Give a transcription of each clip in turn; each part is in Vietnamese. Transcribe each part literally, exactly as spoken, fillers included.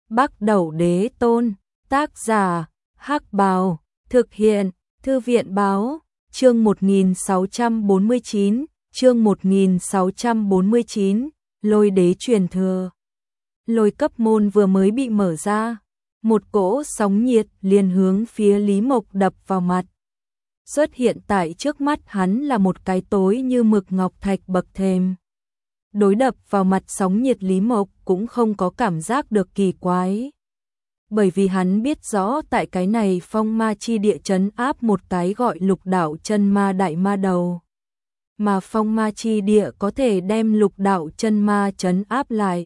Bắc Đẩu Đế Tôn, tác giả, Hắc Bào, thực hiện, Thư viện báo, chương một nghìn sáu trăm bốn mươi chín, chương một nghìn sáu trăm bốn mươi chín, Lôi Đế truyền thừa. Lôi cấp môn vừa mới bị mở ra, một cỗ sóng nhiệt liền hướng phía Lý Mộc đập vào mặt. Xuất hiện tại trước mắt hắn là một cái tối như mực ngọc thạch bậc thềm. Đối đập vào mặt sóng nhiệt, Lý Mộc cũng không có cảm giác được kỳ quái. Bởi vì hắn biết rõ tại cái này phong ma chi địa trấn áp một cái gọi Lục Đạo Chân Ma đại ma đầu. Mà phong ma chi địa có thể đem Lục Đạo Chân Ma trấn áp lại.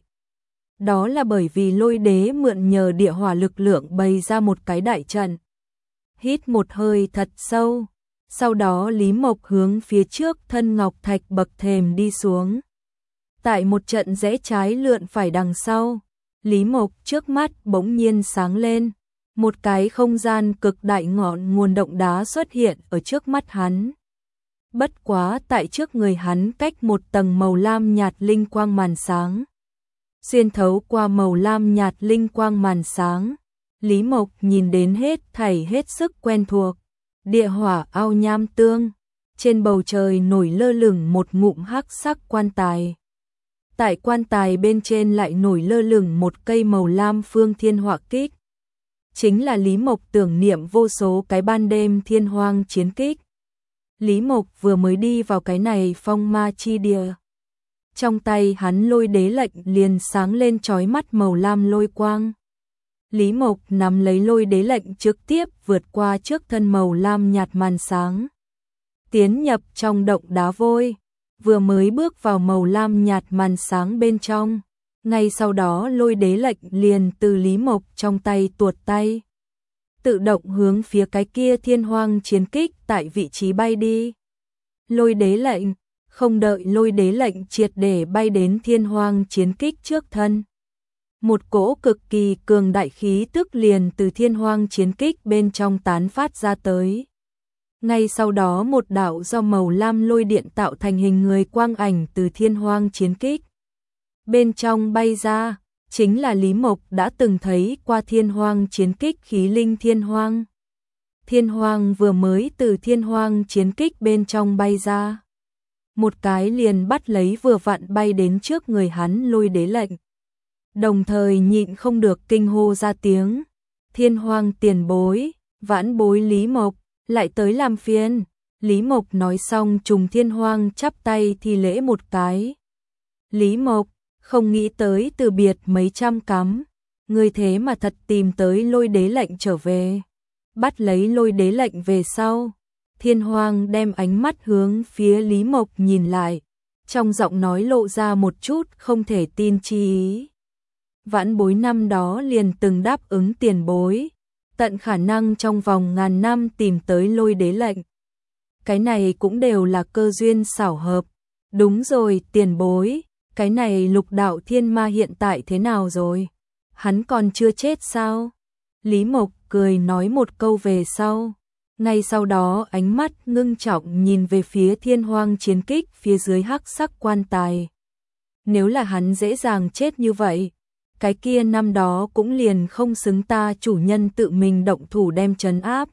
Đó là bởi vì Lôi Đế mượn nhờ địa hỏa lực lượng bày ra một cái đại trận. Hít một hơi thật sâu, sau đó Lý Mộc hướng phía trước thân ngọc thạch bậc thềm đi xuống. Tại một trận rẽ trái lượn phải đằng sau, Lý Mộc trước mắt bỗng nhiên sáng lên, một cái không gian cực đại ngọn nguồn động đá xuất hiện ở trước mắt hắn. Bất quá tại trước người hắn cách một tầng màu lam nhạt linh quang màn sáng. Xuyên thấu qua màu lam nhạt linh quang màn sáng, Lý Mộc nhìn đến hết thảy hết sức quen thuộc. Địa hỏa ao nham tương, trên bầu trời nổi lơ lửng một ngụm hắc sắc quan tài. Tại quan tài bên trên lại nổi lơ lửng một cây màu lam phương thiên hỏa kích. Chính là Lý Mộc tưởng niệm vô số cái ban đêm thiên hoang chiến kích. Lý Mộc vừa mới đi vào cái này phong ma chi địa. Trong tay hắn Lôi Đế lệnh liền sáng lên chói mắt màu lam lôi quang. Lý Mộc nắm lấy Lôi Đế lệnh trực tiếp vượt qua trước thân màu lam nhạt màn sáng. Tiến nhập trong động đá vôi, vừa mới bước vào màu lam nhạt màn sáng bên trong. Ngay sau đó Lôi Đế lệnh liền từ Lý Mộc trong tay tuột tay. Tự động hướng phía cái kia thiên hoang chiến kích tại vị trí bay đi. Lôi Đế lệnh, không đợi Lôi Đế lệnh triệt để bay đến thiên hoang chiến kích trước thân. Một cỗ cực kỳ cường đại khí tức liền từ thiên hoang chiến kích bên trong tán phát ra tới. Ngay sau đó một đạo do màu lam lôi điện tạo thành hình người quang ảnh từ thiên hoang chiến kích bên trong bay ra, chính là Lý Mộc đã từng thấy qua thiên hoang chiến kích khí linh thiên hoang. Thiên hoang vừa mới từ thiên hoang chiến kích bên trong bay ra. Một cái liền bắt lấy vừa vặn bay đến trước người hắn Lôi Đế lệnh. Đồng thời nhịn không được kinh hô ra tiếng. Thiên hoang tiền bối, vãn bối Lý Mộc, lại tới làm phiền. Lý Mộc nói xong trùng thiên hoang chắp tay thi lễ một cái. Lý Mộc, không nghĩ tới từ biệt mấy trăm cắm. Người thế mà thật tìm tới Lôi Đế lệnh trở về. Bắt lấy Lôi Đế lệnh về sau. Thiên hoang đem ánh mắt hướng phía Lý Mộc nhìn lại. Trong giọng nói lộ ra một chút không thể tin chi ý. Vãn bối năm đó liền từng đáp ứng tiền bối, tận khả năng trong vòng ngàn năm tìm tới Lôi Đế lệnh. Cái này cũng đều là cơ duyên xảo hợp. Đúng rồi tiền bối, cái này Lục Đạo Thiên Ma hiện tại thế nào rồi? Hắn còn chưa chết sao? Lý Mộc cười nói một câu về sau. Ngay sau đó ánh mắt ngưng trọng nhìn về phía thiên hoang chiến kích phía dưới hắc sắc quan tài. Nếu là hắn dễ dàng chết như vậy, cái kia năm đó cũng liền không xứng ta chủ nhân tự mình động thủ đem trấn áp.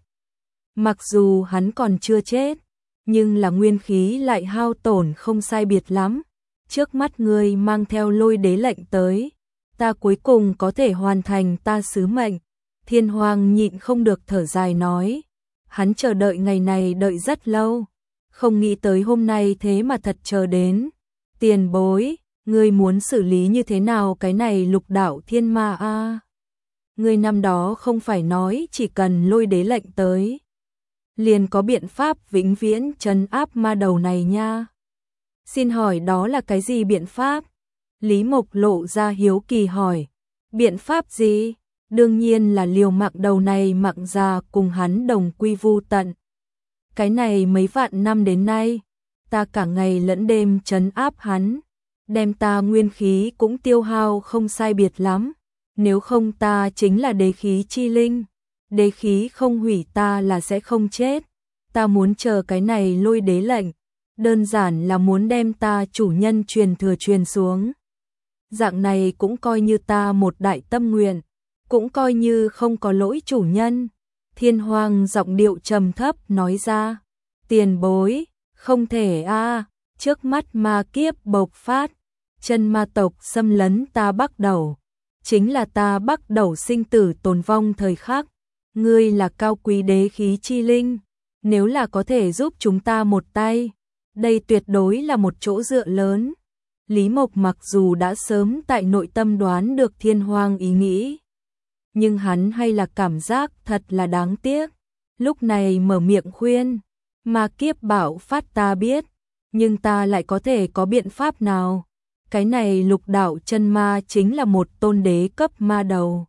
Mặc dù hắn còn chưa chết, nhưng là nguyên khí lại hao tổn không sai biệt lắm. Trước mắt ngươi mang theo Lôi Đế lệnh tới, ta cuối cùng có thể hoàn thành ta sứ mệnh. Thiên hoang nhịn không được thở dài nói. Hắn chờ đợi ngày này đợi rất lâu, không nghĩ tới hôm nay thế mà thật chờ đến. Tiền bối, ngươi muốn xử lý như thế nào cái này Lục Đạo Thiên Ma a? À? Ngươi năm đó không phải nói chỉ cần Lôi Đế lệnh tới, liền có biện pháp vĩnh viễn trấn áp ma đầu này nha. Xin hỏi đó là cái gì biện pháp? Lý Mộc lộ ra hiếu kỳ hỏi. Biện pháp gì? Đương nhiên là liều mạng đầu này mạng già cùng hắn đồng quy vu tận. Cái này mấy vạn năm đến nay, ta cả ngày lẫn đêm trấn áp hắn, đem ta nguyên khí cũng tiêu hao không sai biệt lắm. Nếu không ta chính là đế khí chi linh, đế khí không hủy ta là sẽ không chết. Ta muốn chờ cái này Lôi Đế lệnh, đơn giản là muốn đem ta chủ nhân truyền thừa truyền xuống. Dạng này cũng coi như ta một đại tâm nguyện. cũng coi như không có lỗi chủ nhân. Thiên Hoàng giọng điệu trầm thấp nói ra, tiền bối, không thể a, trước mắt ma kiếp bộc phát, chân ma tộc xâm lấn ta Bắc Đầu, chính là ta Bắc Đầu sinh tử tồn vong thời khắc, ngươi là cao quý đế khí chi linh, nếu là có thể giúp chúng ta một tay, đây tuyệt đối là một chỗ dựa lớn. Lý Mộc mặc dù đã sớm tại nội tâm đoán được Thiên Hoàng ý nghĩ, nhưng hắn hay là cảm giác thật là đáng tiếc. Lúc này mở miệng khuyên, ma kiếp bạo phát ta biết, nhưng ta lại có thể có biện pháp nào? Cái này Lục Đạo chân ma chính là một tôn đế cấp ma đầu.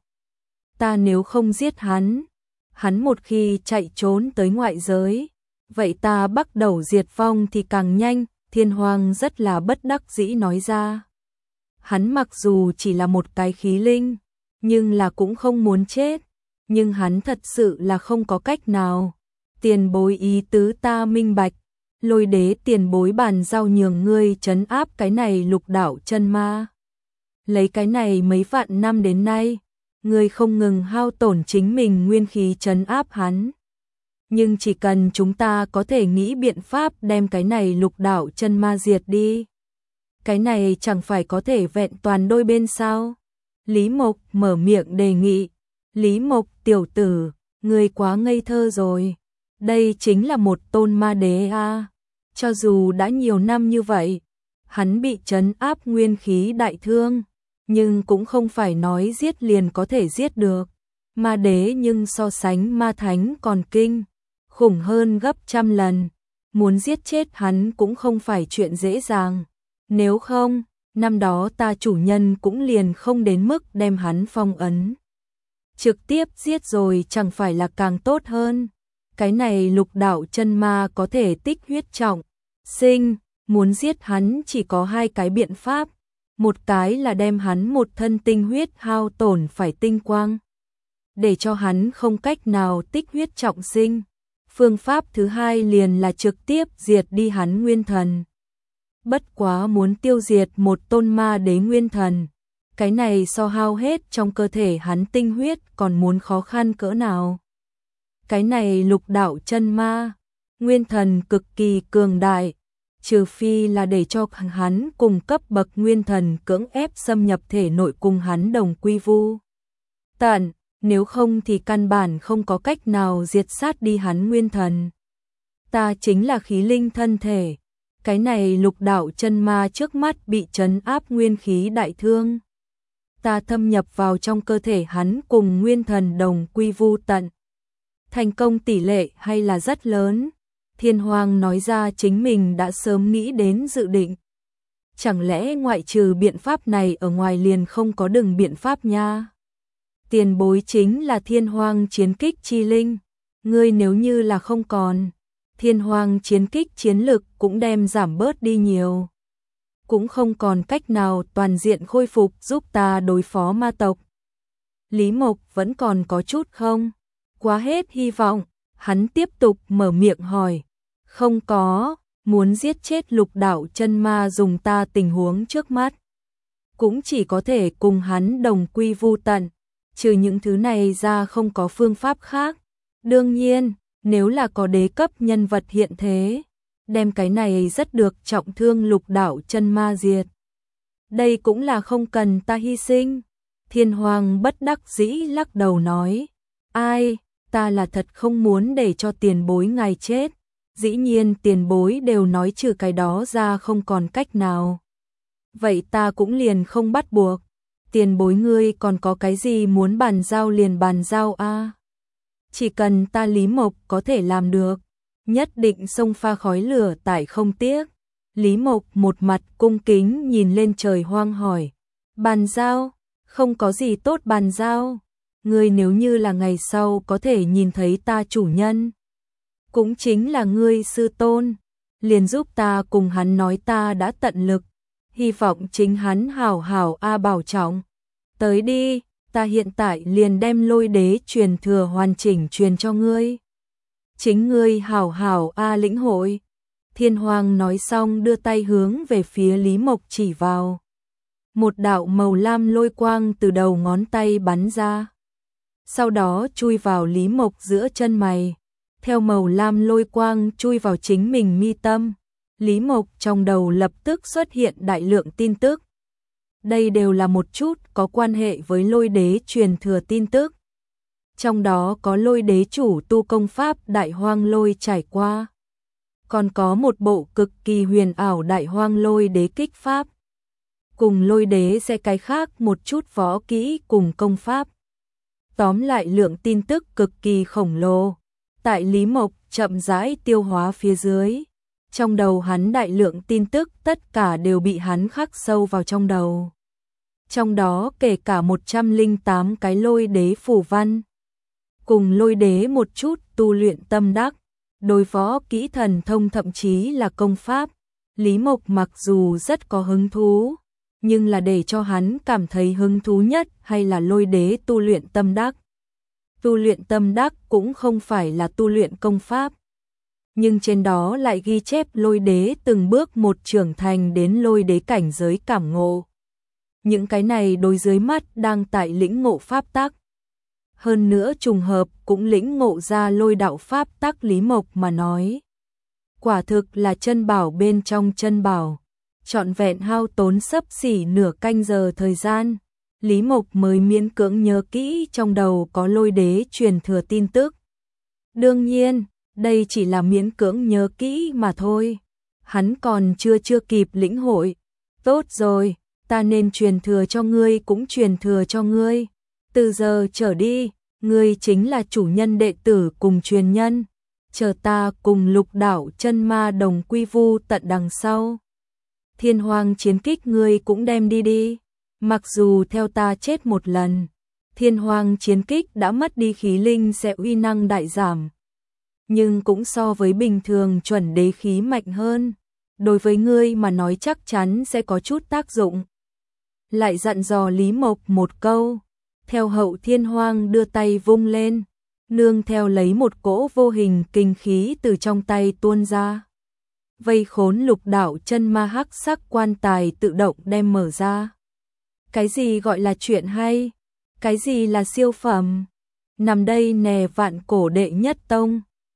Ta nếu không giết hắn, hắn một khi chạy trốn tới ngoại giới, vậy ta bắt đầu diệt vong thì càng nhanh. Thiên Hoàng rất là bất đắc dĩ nói ra. Hắn mặc dù chỉ là một cái khí linh, nhưng là cũng không muốn chết, nhưng hắn thật sự là không có cách nào. Tiền bối ý tứ ta minh bạch, Lôi đế tiền bối bàn giao nhường ngươi trấn áp cái này Lục Đạo chân ma. Lấy cái này mấy vạn năm đến nay, ngươi không ngừng hao tổn chính mình nguyên khí trấn áp hắn. Nhưng chỉ cần chúng ta có thể nghĩ biện pháp đem cái này Lục Đạo chân ma diệt đi, cái này chẳng phải có thể vẹn toàn đôi bên sao? Lý Mộc mở miệng đề nghị. Lý Mộc tiểu tử, ngươi quá ngây thơ rồi. Đây chính là một tôn ma đế a. À. Cho dù đã nhiều năm như vậy, hắn bị trấn áp nguyên khí đại thương, nhưng cũng không phải nói giết liền có thể giết được. Ma đế nhưng so sánh ma thánh còn kinh khủng hơn gấp trăm lần, muốn giết chết hắn cũng không phải chuyện dễ dàng. Nếu không, năm đó ta chủ nhân cũng liền không đến mức đem hắn phong ấn. Trực tiếp giết rồi chẳng phải là càng tốt hơn. Cái này Lục Đạo chân ma có thể tích huyết trọng sinh, muốn giết hắn chỉ có hai cái biện pháp. Một cái là đem hắn một thân tinh huyết hao tổn phải tinh quang, để cho hắn không cách nào tích huyết trọng sinh. Phương pháp thứ hai liền là trực tiếp diệt đi hắn nguyên thần. Bất quá muốn tiêu diệt một tôn ma đế nguyên thần, cái này so hao hết trong cơ thể hắn tinh huyết còn muốn khó khăn cỡ nào. Cái này Lục Đạo chân ma, nguyên thần cực kỳ cường đại, trừ phi là để cho hắn cùng cấp bậc nguyên thần cưỡng ép xâm nhập thể nội cùng hắn đồng quy vu tận, nếu không thì căn bản không có cách nào diệt sát đi hắn nguyên thần. Ta chính là khí linh thân thể, cái này Lục Đạo chân ma trước mắt bị trấn áp nguyên khí đại thương. Ta thâm nhập vào trong cơ thể hắn cùng nguyên thần đồng quy vu tận. Thành công tỷ lệ hay là rất lớn. Thiên Hoàng nói ra chính mình đã sớm nghĩ đến dự định. Chẳng lẽ ngoại trừ biện pháp này ở ngoài liền không có đừng biện pháp nha? Tiền bối chính là Thiên Hoàng chiến kích chi linh. Ngươi nếu như là không còn, Thiên Hoàng chiến kích chiến lực cũng đem giảm bớt đi nhiều. Cũng không còn cách nào toàn diện khôi phục giúp ta đối phó ma tộc. Lý Mộc vẫn còn có chút không quá hết hy vọng, hắn tiếp tục mở miệng hỏi. Không có, muốn giết chết Lục Đạo chân ma dùng ta tình huống trước mắt, cũng chỉ có thể cùng hắn đồng quy vu tận, trừ những thứ này ra không có phương pháp khác. Đương nhiên, nếu là có đế cấp nhân vật hiện thế, đem cái này rất được trọng thương Lục Đạo chân ma diệt, đây cũng là không cần ta hy sinh. Thiên Hoàng bất đắc dĩ lắc đầu nói, ai, ta là thật không muốn để cho tiền bối ngài chết. Dĩ nhiên tiền bối đều nói trừ cái đó ra không còn cách nào, vậy ta cũng liền không bắt buộc. Tiền bối ngươi còn có cái gì muốn bàn giao liền bàn giao a. À? Chỉ cần ta Lý Mộc có thể làm được, nhất định xông pha khói lửa tại không tiếc. Lý Mộc một mặt cung kính nhìn lên trời hoang hỏi, bàn giao, không có gì tốt bàn giao. Ngươi nếu như là ngày sau có thể nhìn thấy ta chủ nhân, cũng chính là ngươi sư tôn, liền giúp ta cùng hắn nói ta đã tận lực, hy vọng chính hắn hảo hảo a bảo trọng. Tới đi, ta hiện tại liền đem Lôi đế truyền thừa hoàn chỉnh truyền cho ngươi. Chính ngươi hảo hảo a lĩnh hội. Thiên Hoàng nói xong đưa tay hướng về phía Lý Mộc chỉ vào. Một đạo màu lam lôi quang từ đầu ngón tay bắn ra. sau đó chui vào Lý Mộc giữa chân mày, theo màu lam lôi quang chui vào chính mình mi tâm. Lý Mộc trong đầu lập tức xuất hiện đại lượng tin tức. Đây đều là một chút có quan hệ với Lôi Đế truyền thừa tin tức. Trong đó có Lôi Đế chủ tu công pháp Đại Hoang Lôi trải qua. Còn có một bộ cực kỳ huyền ảo Đại Hoang Lôi Đế kích pháp. Cùng Lôi Đế sẽ cái khác một chút võ kỹ cùng công pháp. Tóm lại lượng tin tức cực kỳ khổng lồ. Tại Lý Mộc chậm rãi tiêu hóa phía dưới. Trong đầu hắn đại lượng tin tức tất cả đều bị hắn khắc sâu vào trong đầu. Trong đó kể cả một trăm lẻ tám cái Lôi Đế phù văn. Cùng Lôi Đế một chút tu luyện tâm đắc. Đối võ kỹ thần thông thậm chí là công pháp. Lý Mộc mặc dù rất có hứng thú, nhưng là để cho hắn cảm thấy hứng thú nhất hay là Lôi Đế tu luyện tâm đắc. Tu luyện tâm đắc cũng không phải là tu luyện công pháp. Nhưng trên đó lại ghi chép Lôi Đế từng bước một trưởng thành đến Lôi Đế cảnh giới cảm ngộ. Những cái này đối dưới mắt đang tại lĩnh ngộ pháp tắc. Hơn nữa trùng hợp cũng lĩnh ngộ ra lôi đạo pháp tắc. Lý Mộc mà nói. Quả thực là chân bảo bên trong chân bảo. Trọn vẹn hao tốn xấp xỉ nửa canh giờ thời gian. Lý Mộc mới miễn cưỡng nhớ kỹ trong đầu có Lôi Đế truyền thừa tin tức. Đương nhiên, đây chỉ là miễn cưỡng nhớ kỹ mà thôi. Hắn còn chưa chưa kịp lĩnh hội. Tốt rồi, ta nên truyền thừa cho ngươi cũng truyền thừa cho ngươi. Từ giờ trở đi, ngươi chính là chủ nhân đệ tử cùng truyền nhân. Chờ ta cùng Lục Đạo chân ma đồng quy vu tận đằng sau. Thiên Hoang chiến kích ngươi cũng đem đi đi. Mặc dù theo ta chết một lần, Thiên Hoang chiến kích đã mất đi khí linh sẽ uy năng đại giảm. Nhưng cũng so với bình thường chuẩn đế khí mạnh hơn. Đối với ngươi mà nói chắc chắn sẽ có chút tác dụng. Lại dặn dò Lý Mộc một câu. Theo hậu Thiên Hoang đưa tay vung lên, nương theo lấy một cỗ vô hình kinh khí từ trong tay tuôn ra. Vây khốn Lục Đạo chân ma hắc sắc quan tài tự động đem mở ra. Cái gì gọi là chuyện hay? Cái gì là siêu phẩm? Nằm đây nè vạn cổ đệ nhất tông.